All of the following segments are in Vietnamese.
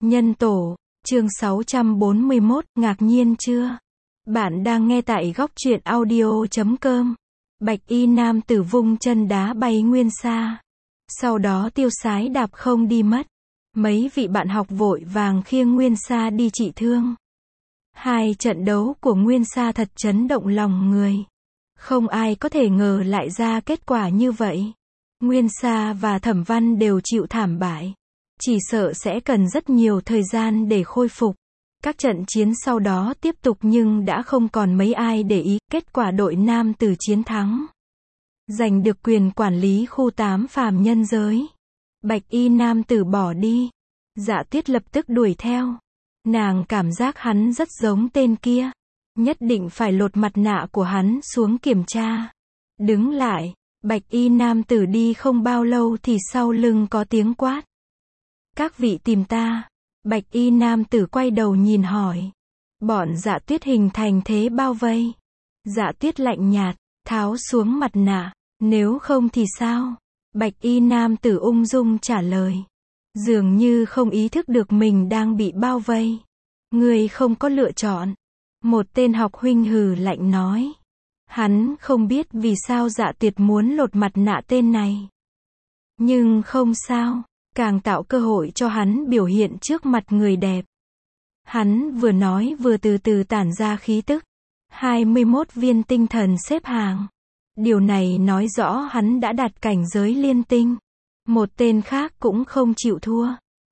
Nhân tổ, chương 641, ngạc nhiên chưa? Bạn đang nghe tại góc truyện audio.com. Bạch y nam tử vung chân đá bay Nguyên Sa. Sau đó tiêu sái đạp không đi mất. Mấy vị bạn học vội vàng khiêng Nguyên Sa đi trị thương. Hai trận đấu của Nguyên Sa thật chấn động lòng người. Không ai có thể ngờ lại ra kết quả như vậy. Nguyên Sa và Thẩm Văn đều chịu thảm bại. Chỉ sợ sẽ cần rất nhiều thời gian để khôi phục. Các trận chiến sau đó tiếp tục nhưng đã không còn mấy ai để ý. Kết quả đội nam tử chiến thắng, giành được quyền quản lý khu 8 phàm nhân giới. Bạch y nam tử bỏ đi. Dạ Tuyết lập tức đuổi theo. Nàng cảm giác hắn rất giống tên kia. Nhất định phải lột mặt nạ của hắn xuống kiểm tra. Đứng lại. Bạch y nam tử đi không bao lâu thì sau lưng có tiếng quát. Các vị tìm ta. Bạch y nam tử quay đầu nhìn hỏi. Bọn Dạ Tuyết hình thành thế bao vây. Dạ Tuyết lạnh nhạt, tháo xuống mặt nạ. Nếu không thì sao? Bạch y nam tử ung dung trả lời. Dường như không ý thức được mình đang bị bao vây. Người không có lựa chọn. Một tên học huynh hừ lạnh nói. Hắn không biết vì sao Dạ Tuyết muốn lột mặt nạ tên này. Nhưng không sao, càng tạo cơ hội cho hắn biểu hiện trước mặt người đẹp. Hắn vừa nói vừa từ từ tản ra khí tức. 21 viên tinh thần xếp hàng. Điều này nói rõ hắn đã đạt cảnh giới liên tinh. Một tên khác cũng không chịu thua.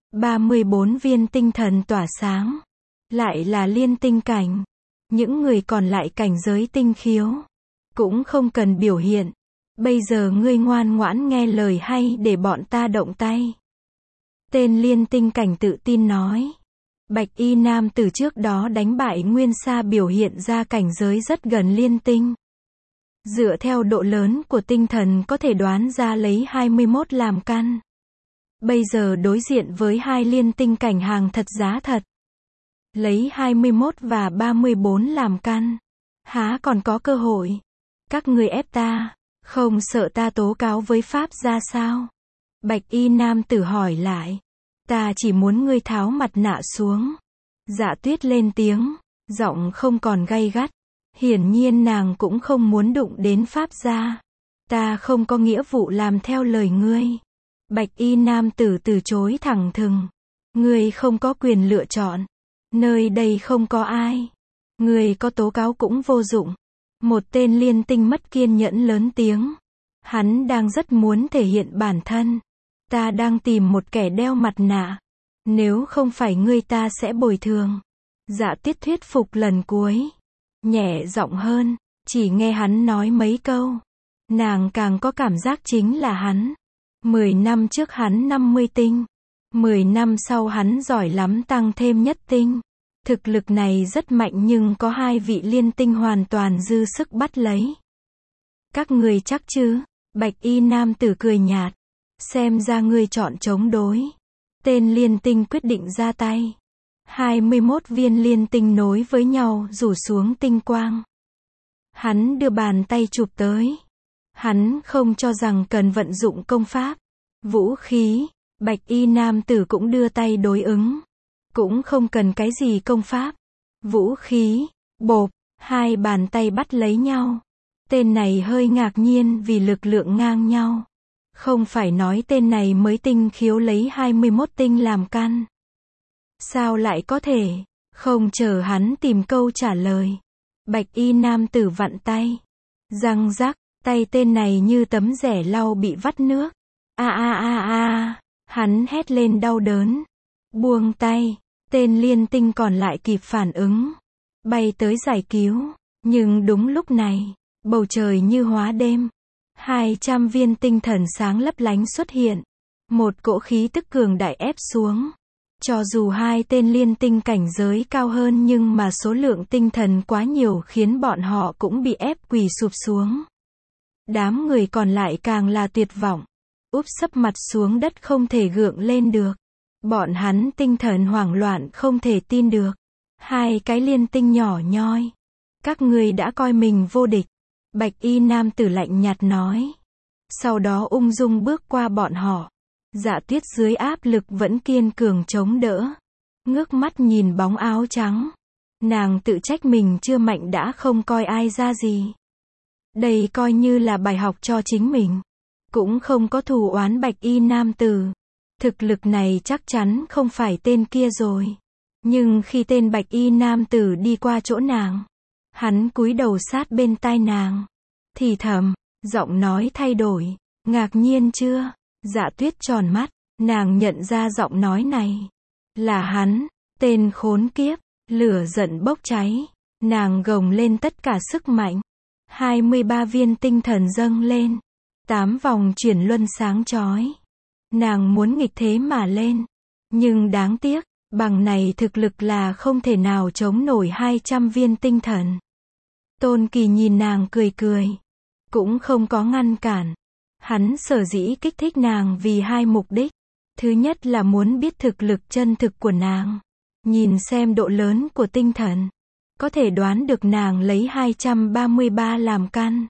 34 viên tinh thần tỏa sáng. Lại là liên tinh cảnh. Những người còn lại cảnh giới tinh khiếu. Cũng không cần biểu hiện. Bây giờ ngươi ngoan ngoãn nghe lời hay để bọn ta động tay. Tên liên tinh cảnh tự tin nói. Bạch y nam từ trước đó đánh bại Nguyên Sa biểu hiện ra cảnh giới rất gần liên tinh. Dựa theo độ lớn của tinh thần có thể đoán ra lấy 21 làm căn. Bây giờ đối diện với hai liên tinh cảnh hàng thật giá thật. Lấy 21 và 34 làm căn. Há còn có cơ hội. Các người ép ta, không sợ ta tố cáo với Pháp ra sao? Bạch y nam tử hỏi lại. Ta chỉ muốn ngươi tháo mặt nạ xuống. Dạ Tuyết lên tiếng, giọng không còn gay gắt. Hiển nhiên nàng cũng không muốn đụng đến Pháp gia. Ta không có nghĩa vụ làm theo lời ngươi. Bạch y nam tử từ chối thẳng thừng. Ngươi không có quyền lựa chọn. Nơi đây không có ai. Ngươi có tố cáo cũng vô dụng. Một tên liên tinh mất kiên nhẫn lớn tiếng. Hắn đang rất muốn thể hiện bản thân. Ta đang tìm một kẻ đeo mặt nạ. Nếu không phải ngươi ta sẽ bồi thường. Dạ Tuyết thuyết phục lần cuối. Nhẹ giọng hơn. Chỉ nghe hắn nói mấy câu. Nàng càng có cảm giác chính là hắn. 10 năm trước hắn 50 tinh. 10 năm sau hắn giỏi lắm tăng thêm nhất tinh. Thực lực này rất mạnh nhưng có hai vị liên tinh hoàn toàn dư sức bắt lấy. Các người chắc chứ? Bạch y nam tử cười nhạt. Xem ra ngươi chọn chống đối. Tên liên tinh quyết định ra tay. 21 viên liên tinh nối với nhau rủ xuống tinh quang. Hắn đưa bàn tay chụp tới. Hắn không cho rằng cần vận dụng công pháp, vũ khí. Bạch y nam tử cũng đưa tay đối ứng. Cũng không cần cái gì công pháp, vũ khí. Bộp, hai bàn tay bắt lấy nhau. Tên này hơi ngạc nhiên vì lực lượng ngang nhau. Không phải nói tên này mới tinh khiếu lấy 21 tinh làm căn. Sao lại có thể? Không chờ hắn tìm câu trả lời. Bạch y nam tử vặn tay. Răng rắc, tay tên này như tấm rẻ lau bị vắt nước. Hắn hét lên đau đớn. Buông tay. Tên liên tinh còn lại kịp phản ứng. Bay tới giải cứu. Nhưng đúng lúc này, bầu trời như hóa đêm. 200 viên tinh thần sáng lấp lánh xuất hiện. Một cỗ khí tức cường đại ép xuống. Cho dù hai tên liên tinh cảnh giới cao hơn nhưng mà số lượng tinh thần quá nhiều khiến bọn họ cũng bị ép quỳ sụp xuống. Đám người còn lại càng là tuyệt vọng. Úp sấp mặt xuống đất không thể gượng lên được. Bọn hắn tinh thần hoảng loạn không thể tin được. Hai cái liên tinh nhỏ nhoi. Các người đã coi mình vô địch. Bạch y nam tử lạnh nhạt nói. Sau đó ung dung bước qua bọn họ. Dạ Tuyết dưới áp lực vẫn kiên cường chống đỡ. ngước mắt nhìn bóng áo trắng. Nàng tự trách mình chưa mạnh đã không coi ai ra gì. Đây coi như là bài học cho chính mình. Cũng không có thù oán bạch y nam tử. Thực lực này chắc chắn không phải tên kia rồi. Nhưng khi tên bạch y nam tử đi qua chỗ nàng, hắn cúi đầu sát bên tai nàng, thì thầm, giọng nói thay đổi. Ngạc nhiên chưa? Dạ Tuyết tròn mắt, nàng nhận ra giọng nói này là hắn. Tên khốn kiếp, lửa giận bốc cháy, nàng gồng lên tất cả sức mạnh. 23 viên tinh thần dâng lên, 8 vòng chuyển luân sáng chói. Nàng muốn nghịch thế mà lên, nhưng đáng tiếc, bằng này thực lực là không thể nào chống nổi 200 viên tinh thần. Tôn Kỳ nhìn nàng cười cười, cũng không có ngăn cản. Hắn sở dĩ kích thích nàng vì hai mục đích. Thứ nhất là muốn biết thực lực chân thực của nàng, nhìn xem độ lớn của tinh thần, có thể đoán được nàng lấy 233 làm căn.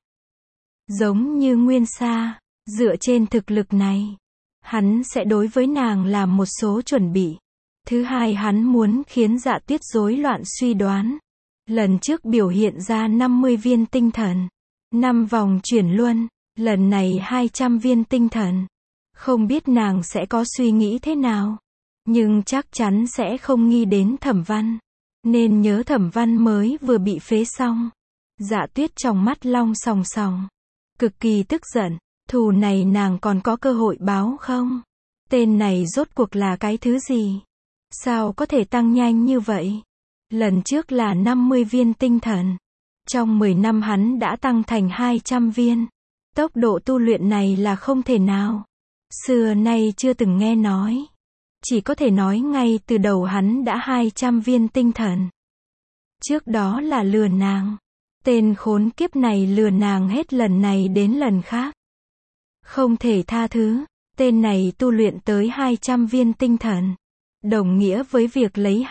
Giống như Nguyên Sa, dựa trên thực lực này, hắn sẽ đối với nàng làm một số chuẩn bị. Thứ hai, hắn muốn khiến Dạ Tuyết rối loạn suy đoán. Lần trước biểu hiện ra 50 viên tinh thần, 5 vòng chuyển luân, lần này 200 viên tinh thần. Không biết nàng sẽ có suy nghĩ thế nào, nhưng chắc chắn sẽ không nghĩ đến Thẩm Văn. Nên nhớ Thẩm Văn mới vừa bị phế xong. Dạ Tuyết trong mắt long sòng sòng, cực kỳ tức giận. Thù này nàng còn có cơ hội báo không? Tên này rốt cuộc là cái thứ gì? Sao có thể tăng nhanh như vậy? Lần trước là 50 viên tinh thần. Trong 10 năm hắn đã tăng thành 200 viên. Tốc độ tu luyện này là không thể nào. Xưa nay chưa từng nghe nói. Chỉ có thể nói ngay từ đầu hắn đã 200 viên tinh thần. Trước đó là lừa nàng. Tên khốn kiếp này lừa nàng hết lần này đến lần khác. Không thể tha thứ. Tên này tu luyện tới 200 viên tinh thần, đồng nghĩa với việc lấy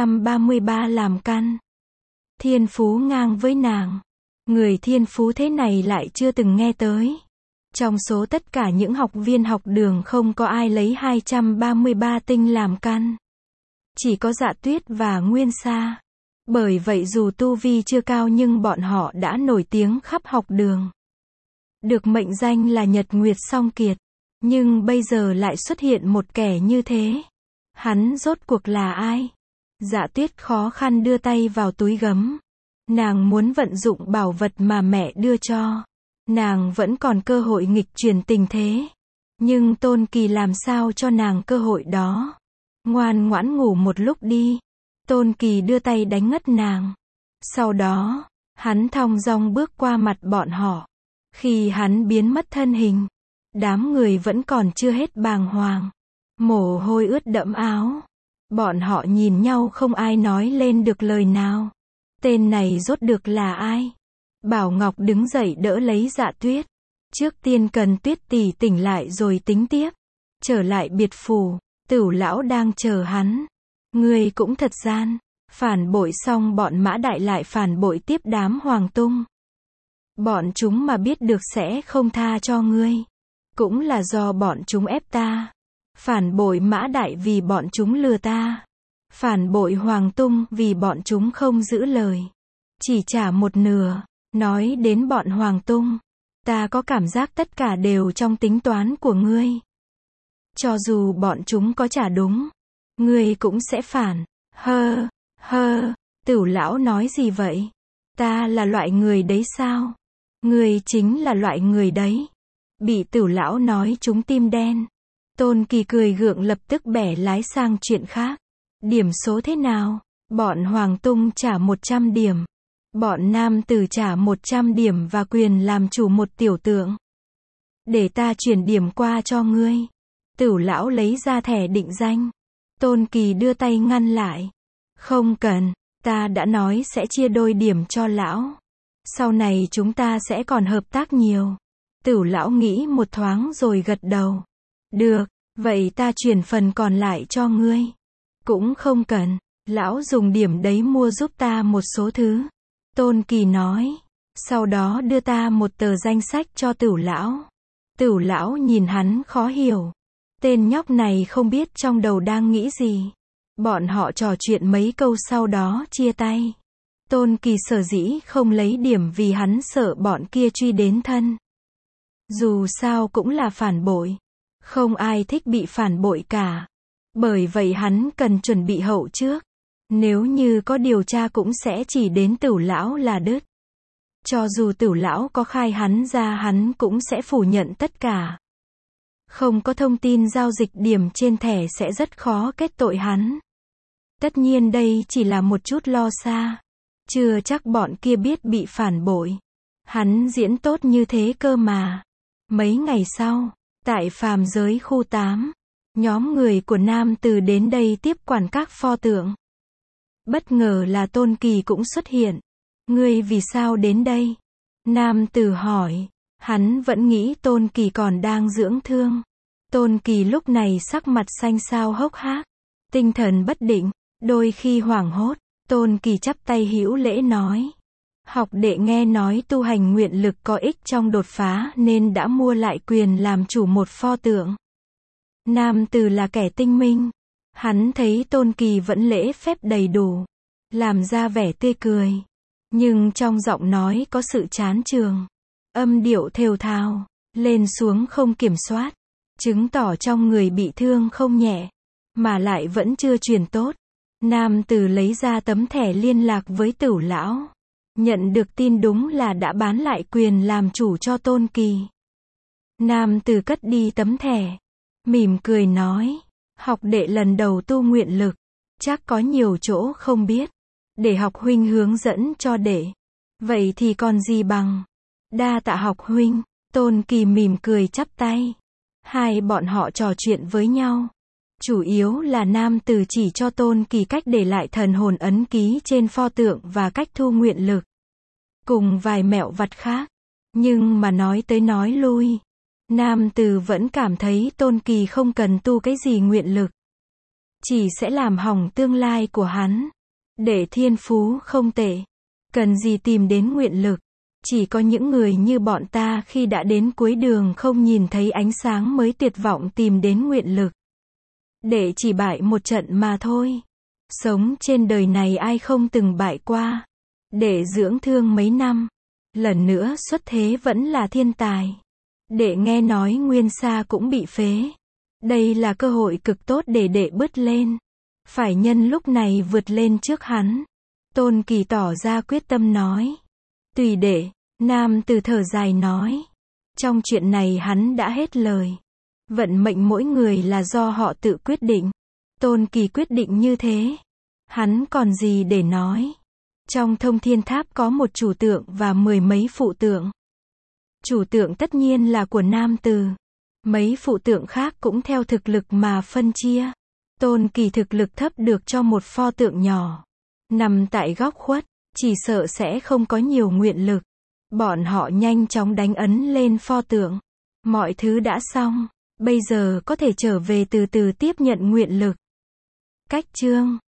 233 làm căn. Thiên phú ngang với nàng. Người thiên phú thế này lại chưa từng nghe tới. Trong số tất cả những học viên học đường không có ai lấy 233 tinh làm căn. Chỉ có Dạ Tuyết và Nguyên Sa. Bởi vậy dù tu vi chưa cao nhưng bọn họ đã nổi tiếng khắp học đường. Được mệnh danh là Nhật Nguyệt Song Kiệt. Nhưng bây giờ lại xuất hiện một kẻ như thế. Hắn rốt cuộc là ai? Dạ Tuyết khó khăn đưa tay vào túi gấm. Nàng muốn vận dụng bảo vật mà mẹ đưa cho. Nàng vẫn còn cơ hội nghịch chuyển tình thế. Nhưng Tôn Kỳ làm sao cho nàng cơ hội đó? Ngoan ngoãn ngủ một lúc đi. Tôn Kỳ đưa tay đánh ngất nàng. Sau đó, hắn thong dong bước qua mặt bọn họ. Khi hắn biến mất thân hình, đám người vẫn còn chưa hết bàng hoàng. Mồ hôi ướt đẫm áo. Bọn họ nhìn nhau không ai nói lên được lời nào. Tên này rốt được là ai? Bảo Ngọc đứng dậy đỡ lấy Dạ Tuyết. Trước tiên cần Tuyết tỷ tỉnh lại rồi tính tiếp. Trở lại biệt phủ, Tửu lão đang chờ hắn. Ngươi cũng thật gian. Phản bội xong bọn Mã Đại lại phản bội tiếp đám Hoàng Tung. Bọn chúng mà biết được sẽ không tha cho ngươi. Cũng là do bọn chúng ép ta. Phản bội Mã Đại vì bọn chúng lừa ta. Phản bội Hoàng Tung vì bọn chúng không giữ lời. Chỉ trả một nửa. Nói đến bọn Hoàng Tung, ta có cảm giác tất cả đều trong tính toán của ngươi. Cho dù bọn chúng có trả đúng, ngươi cũng sẽ phản. Tửu lão nói gì vậy? Ta là loại người đấy sao? Ngươi chính là loại người đấy. Bị Tửu lão nói trúng tim đen. Tôn Kỳ cười gượng lập tức bẻ lái sang chuyện khác. Điểm số thế nào? Bọn Hoàng Tung trả 100 điểm. Bọn nam tử trả 100 điểm và quyền làm chủ một tiểu tượng. Để ta chuyển điểm qua cho ngươi. Tửu lão lấy ra thẻ định danh. Tôn Kỳ đưa tay ngăn lại. Không cần, ta đã nói sẽ chia đôi điểm cho lão. Sau này chúng ta sẽ còn hợp tác nhiều. Tửu lão nghĩ một thoáng rồi gật đầu. Được, vậy ta chuyển phần còn lại cho ngươi. Cũng không cần, lão dùng điểm đấy mua giúp ta một số thứ. Tôn Kỳ nói. Sau đó đưa ta một tờ danh sách cho Tửu lão. Tửu lão nhìn hắn khó hiểu. Tên nhóc này không biết trong đầu đang nghĩ gì. Bọn họ trò chuyện mấy câu sau đó chia tay. Tôn Kỳ sở dĩ không lấy điểm vì hắn sợ bọn kia truy đến thân. Dù sao cũng là phản bội. Không ai thích bị phản bội cả. Bởi vậy hắn cần chuẩn bị hậu trước. Nếu như có điều tra cũng sẽ chỉ đến Tửu lão là đứt. Cho dù Tửu lão có khai hắn ra hắn cũng sẽ phủ nhận tất cả. Không có thông tin giao dịch điểm trên thẻ sẽ rất khó kết tội hắn. Tất nhiên đây chỉ là một chút lo xa. Chưa chắc bọn kia biết bị phản bội. Hắn diễn tốt như thế cơ mà. Mấy ngày sau, tại phàm giới khu 8, nhóm người của Nam Từ đến đây tiếp quản các pho tượng. Bất ngờ là Tôn Kỳ cũng xuất hiện. Ngươi vì sao đến đây? Nam Từ hỏi. Hắn vẫn nghĩ Tôn Kỳ còn đang dưỡng thương. Tôn Kỳ lúc này sắc mặt xanh xao hốc hác, tinh thần bất định, đôi khi hoảng hốt. Tôn Kỳ chắp tay hữu lễ nói. Học đệ nghe nói tu hành nguyện lực có ích trong đột phá nên đã mua lại quyền làm chủ một pho tượng. Nam Từ là kẻ tinh minh. Hắn thấy Tôn Kỳ vẫn lễ phép đầy đủ, làm ra vẻ tươi cười. Nhưng trong giọng nói có sự chán chường. Âm điệu thều thào, lên xuống không kiểm soát. Chứng tỏ trong người bị thương không nhẹ, mà lại vẫn chưa truyền tốt. Nam Từ lấy ra tấm thẻ liên lạc với Tửu lão. Nhận được tin đúng là đã bán lại quyền làm chủ cho Tôn Kỳ. Nam Từ cất đi tấm thẻ, mỉm cười nói. Học đệ lần đầu tu nguyện lực, chắc có nhiều chỗ không biết. Để học huynh hướng dẫn cho đệ. Vậy thì còn gì bằng. Đa tạ học huynh. Tôn Kỳ mỉm cười chắp tay. Hai bọn họ trò chuyện với nhau. Chủ yếu là Nam Từ chỉ cho Tôn Kỳ cách để lại thần hồn ấn ký trên pho tượng và cách thu nguyện lực. Cùng vài mẹo vặt khác. Nhưng mà nói tới nói lui, Nam Từ vẫn cảm thấy Tôn Kỳ không cần tu cái gì nguyện lực. Chỉ sẽ làm hỏng tương lai của hắn. Để thiên phú không tệ. Cần gì tìm đến nguyện lực. Chỉ có những người như bọn ta khi đã đến cuối đường không nhìn thấy ánh sáng mới tuyệt vọng tìm đến nguyện lực. Để chỉ bại một trận mà thôi. Sống trên đời này ai không từng bại qua. Để dưỡng thương mấy năm. Lần nữa xuất thế vẫn là thiên tài. Để nghe nói Nguyên Sa cũng bị phế. Đây là cơ hội cực tốt để đệ bứt lên. Phải nhân lúc này vượt lên trước hắn. Tôn Kỳ tỏ ra quyết tâm nói. Tùy đệ. Nam Từ thở dài nói. Trong chuyện này hắn đã hết lời. Vận mệnh mỗi người là do họ tự quyết định. Tôn Kỳ quyết định như thế. Hắn còn gì để nói. Trong Thông Thiên Tháp có một chủ tượng và 10 mấy phụ tượng. Chủ tượng tất nhiên là của Nam Từ. Mấy phụ tượng khác cũng theo thực lực mà phân chia. Tôn Kỳ thực lực thấp được cho một pho tượng nhỏ. Nằm tại góc khuất, chỉ sợ sẽ không có nhiều nguyện lực. Bọn họ nhanh chóng đánh ấn lên pho tượng. Mọi thứ đã xong. Bây giờ có thể trở về từ từ tiếp nhận nguyện lực. Cách chương